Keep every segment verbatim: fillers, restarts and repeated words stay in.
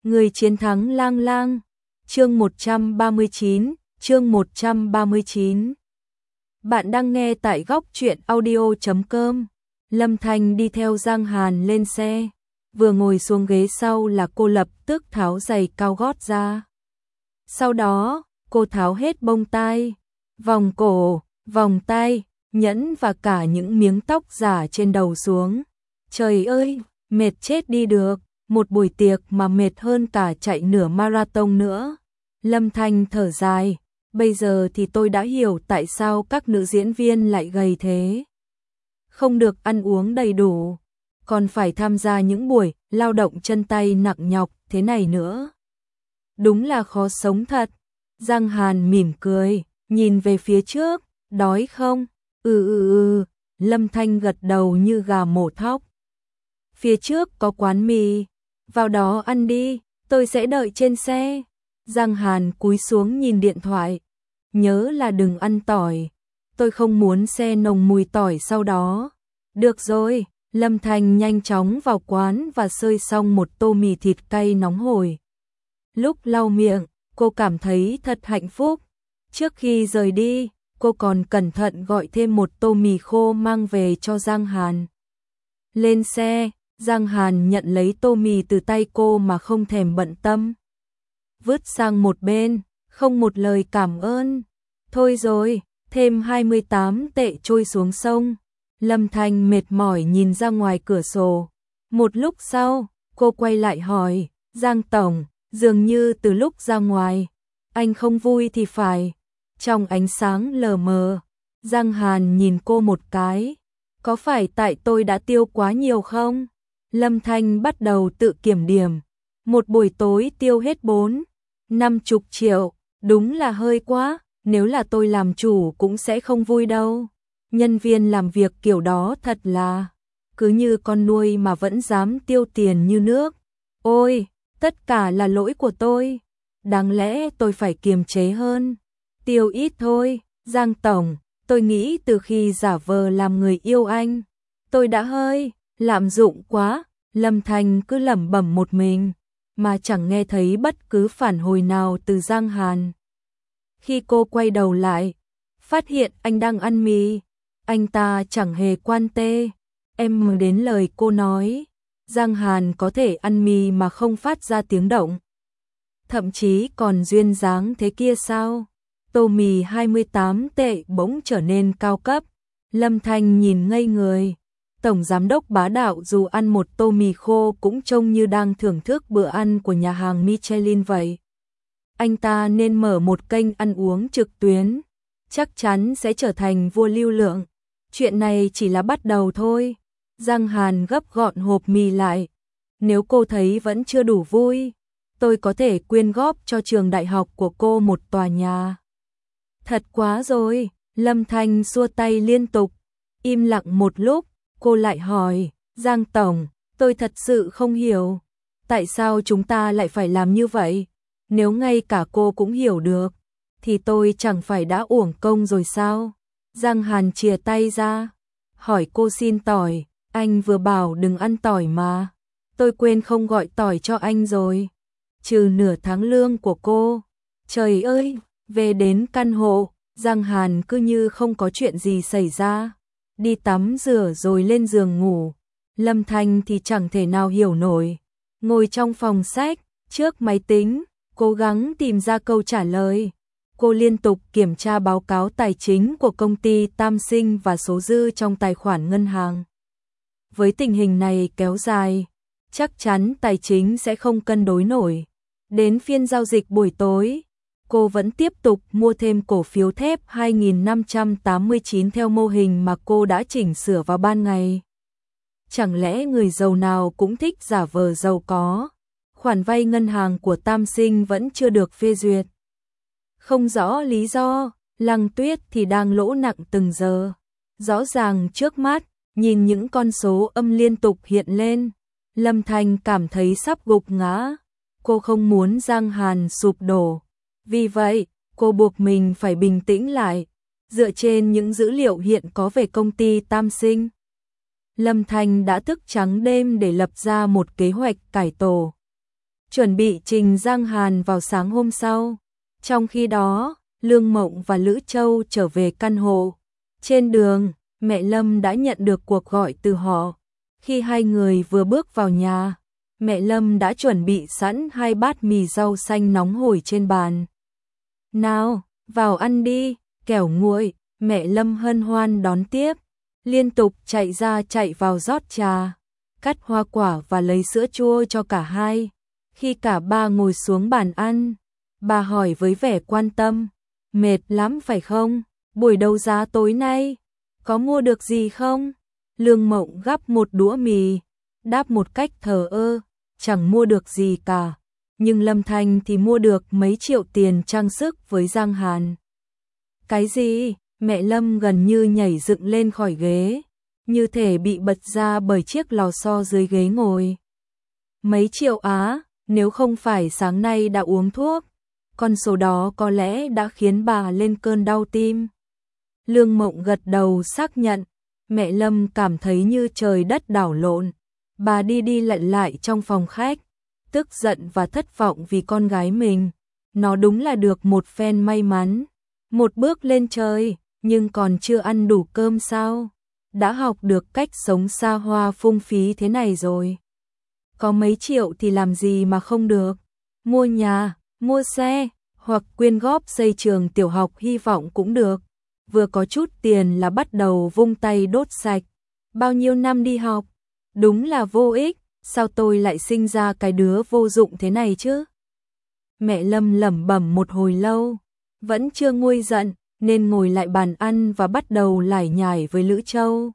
Người chiến thắng lang lang. Chương một trăm ba mươi chín, chương một trăm ba mươi chín. Bạn đang nghe tại góc truyện audio chấm com. Lâm Thanh đi theo Giang Hàn lên xe, vừa ngồi xuống ghế sau là cô lập tức tháo giày cao gót ra. Sau đó, cô tháo hết bông tai, vòng cổ, vòng tay, nhẫn và cả những miếng tóc giả trên đầu xuống. Trời ơi, mệt chết đi được, một buổi tiệc mà mệt hơn cả chạy nửa marathon nữa. Lâm Thanh thở dài, bây giờ thì tôi đã hiểu tại sao các nữ diễn viên lại gầy thế. Không được ăn uống đầy đủ, còn phải tham gia những buổi lao động chân tay nặng nhọc thế này nữa. Đúng là khó sống thật. Giang Hàn mỉm cười, nhìn về phía trước, đói không? Ừ ừ ừ, Lâm Thanh gật đầu như gà mổ thóc. Phía trước có quán mì, vào đó ăn đi, tôi sẽ đợi trên xe. Giang Hàn cúi xuống nhìn điện thoại, nhớ là đừng ăn tỏi, tôi không muốn xe nồng mùi tỏi sau đó. Được rồi, Lâm Thanh nhanh chóng vào quán và xơi xong một tô mì thịt cay nóng hổi. Lúc lau miệng, cô cảm thấy thật hạnh phúc. Trước khi rời đi, cô còn cẩn thận gọi thêm một tô mì khô mang về cho Giang Hàn. Lên xe, Giang Hàn nhận lấy tô mì từ tay cô mà không thèm bận tâm. Vứt sang một bên, không một lời cảm ơn. Thôi rồi, thêm hai mươi tám tệ trôi xuống sông. Lâm Thanh mệt mỏi nhìn ra ngoài cửa sổ. Một lúc sau, cô quay lại hỏi, Giang Tổng, dường như từ lúc ra ngoài, anh không vui thì phải. Trong ánh sáng lờ mờ, Giang Hàn nhìn cô một cái. Có phải tại tôi đã tiêu quá nhiều không? Lâm Thanh bắt đầu tự kiểm điểm. Một buổi tối tiêu hết bốn, năm chục triệu, đúng là hơi quá, nếu là tôi làm chủ cũng sẽ không vui đâu. Nhân viên làm việc kiểu đó thật là, cứ như con nuôi mà vẫn dám tiêu tiền như nước. Ôi, tất cả là lỗi của tôi, đáng lẽ tôi phải kiềm chế hơn. Tiêu ít thôi, Giang Tổng, tôi nghĩ từ khi giả vờ làm người yêu anh, tôi đã hơi lạm dụng quá. Lâm Thanh cứ lẩm bẩm một mình, mà chẳng nghe thấy bất cứ phản hồi nào từ Giang Hàn. Khi cô quay đầu lại, phát hiện anh đang ăn mì, anh ta chẳng hề quan tê. Em mừng đến lời cô nói, Giang Hàn có thể ăn mì mà không phát ra tiếng động. Thậm chí còn duyên dáng thế kia sao? Tô mì hai mươi tám tệ bỗng trở nên cao cấp. Lâm Thanh nhìn ngây người. Tổng giám đốc bá đạo dù ăn một tô mì khô cũng trông như đang thưởng thức bữa ăn của nhà hàng Michelin vậy. Anh ta nên mở một kênh ăn uống trực tuyến, chắc chắn sẽ trở thành vua lưu lượng. Chuyện này chỉ là bắt đầu thôi. Giang Hàn gấp gọn hộp mì lại. Nếu cô thấy vẫn chưa đủ vui, tôi có thể quyên góp cho trường đại học của cô một tòa nhà. Thật quá rồi, Lâm Thanh xua tay liên tục. Im lặng một lúc, cô lại hỏi, Giang Tổng, tôi thật sự không hiểu, tại sao chúng ta lại phải làm như vậy? Nếu ngay cả cô cũng hiểu được, thì tôi chẳng phải đã uổng công rồi sao? Giang Hàn chìa tay ra, hỏi cô xin tỏi, anh vừa bảo đừng ăn tỏi mà, tôi quên không gọi tỏi cho anh rồi. Trừ nửa tháng lương của cô. Trời ơi, về đến căn hộ, Giang Hàn cứ như không có chuyện gì xảy ra. Đi tắm rửa rồi lên giường ngủ. Lâm Thanh thì chẳng thể nào hiểu nổi. Ngồi trong phòng sách, trước máy tính, cố gắng tìm ra câu trả lời. Cô liên tục kiểm tra báo cáo tài chính của công ty Tam Sinh và số dư trong tài khoản ngân hàng. Với tình hình này kéo dài, chắc chắn tài chính sẽ không cân đối nổi. Đến phiên giao dịch buổi tối, cô vẫn tiếp tục mua thêm cổ phiếu thép hai nghìn năm trăm tám mươi chín theo mô hình mà cô đã chỉnh sửa vào ban ngày. Chẳng lẽ người giàu nào cũng thích giả vờ giàu có? Khoản vay ngân hàng của Tam Sinh vẫn chưa được phê duyệt. Không rõ lý do, Lăng Tuyết thì đang lỗ nặng từng giờ. Rõ ràng trước mắt, nhìn những con số âm liên tục hiện lên, Lâm Thanh cảm thấy sắp gục ngã. Cô không muốn Giang Hàn sụp đổ. Vì vậy, cô buộc mình phải bình tĩnh lại, dựa trên những dữ liệu hiện có về công ty Tam Sinh. Lâm Thanh đã thức trắng đêm để lập ra một kế hoạch cải tổ. chuẩn bị trình Giang Hàn vào sáng hôm sau. Trong khi đó, Lương Mộng và Lữ Châu trở về căn hộ. Trên đường, mẹ Lâm đã nhận được cuộc gọi từ họ. Khi hai người vừa bước vào nhà, mẹ Lâm đã chuẩn bị sẵn hai bát mì rau xanh nóng hổi trên bàn. Nào, vào ăn đi, kẻo nguội, mẹ Lâm hân hoan đón tiếp, liên tục chạy ra chạy vào rót trà, cắt hoa quả và lấy sữa chua cho cả hai. Khi cả ba ngồi xuống bàn ăn, bà hỏi với vẻ quan tâm, mệt lắm phải không? Buổi đấu giá tối nay, có mua được gì không? Lương Mộng gắp một đũa mì, đáp một cách thờ ơ, chẳng mua được gì cả. Nhưng Lâm Thanh thì mua được mấy triệu tiền trang sức với Giang Hàn. Cái gì? Mẹ Lâm gần như nhảy dựng lên khỏi ghế, như thể bị bật ra bởi chiếc lò xo dưới ghế ngồi. Mấy triệu á, nếu không phải sáng nay đã uống thuốc, con số đó có lẽ đã khiến bà lên cơn đau tim. Lương Mộng gật đầu xác nhận, mẹ Lâm cảm thấy như trời đất đảo lộn. Bà đi đi lại lại trong phòng khách, tức giận và thất vọng vì con gái mình. Nó đúng là được một phen may mắn, một bước lên trời, nhưng còn chưa ăn đủ cơm sao? Đã học được cách sống xa hoa phung phí thế này rồi. Có mấy triệu thì làm gì mà không được? Mua nhà, mua xe, hoặc quyên góp xây trường tiểu học hy vọng cũng được. Vừa có chút tiền là bắt đầu vung tay đốt sạch. Bao nhiêu năm đi học, đúng là vô ích, sao tôi lại sinh ra cái đứa vô dụng thế này chứ? Mẹ Lâm lẩm bẩm một hồi lâu, vẫn chưa nguôi giận, nên ngồi lại bàn ăn và bắt đầu lải nhải với Lữ Châu.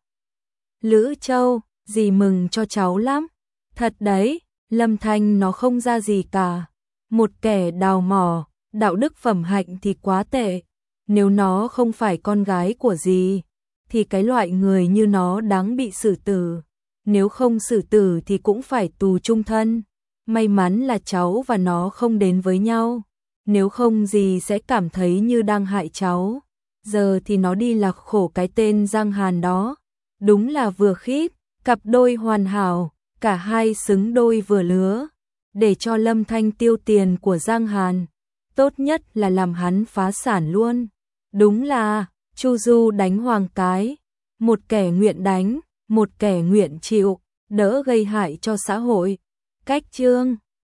Lữ Châu, dì mừng cho cháu lắm. Thật đấy, Lâm Thanh nó không ra gì cả. Một kẻ đào mỏ, đạo đức phẩm hạnh thì quá tệ. Nếu nó không phải con gái của dì, thì cái loại người như nó đáng bị xử tử. Nếu không xử tử thì cũng phải tù chung thân. May mắn là cháu và nó không đến với nhau. Nếu không dì sẽ cảm thấy như đang hại cháu. Giờ thì nó đi lạc khổ cái tên Giang Hàn đó. Đúng là vừa khít, cặp đôi hoàn hảo, cả hai xứng đôi vừa lứa. Để cho Lâm Thanh tiêu tiền của Giang Hàn, tốt nhất là làm hắn phá sản luôn. Đúng là Chu Du đánh hoàng cái, một kẻ nguyện đánh, một kẻ nguyện chịu, đỡ gây hại cho xã hội. Cách chương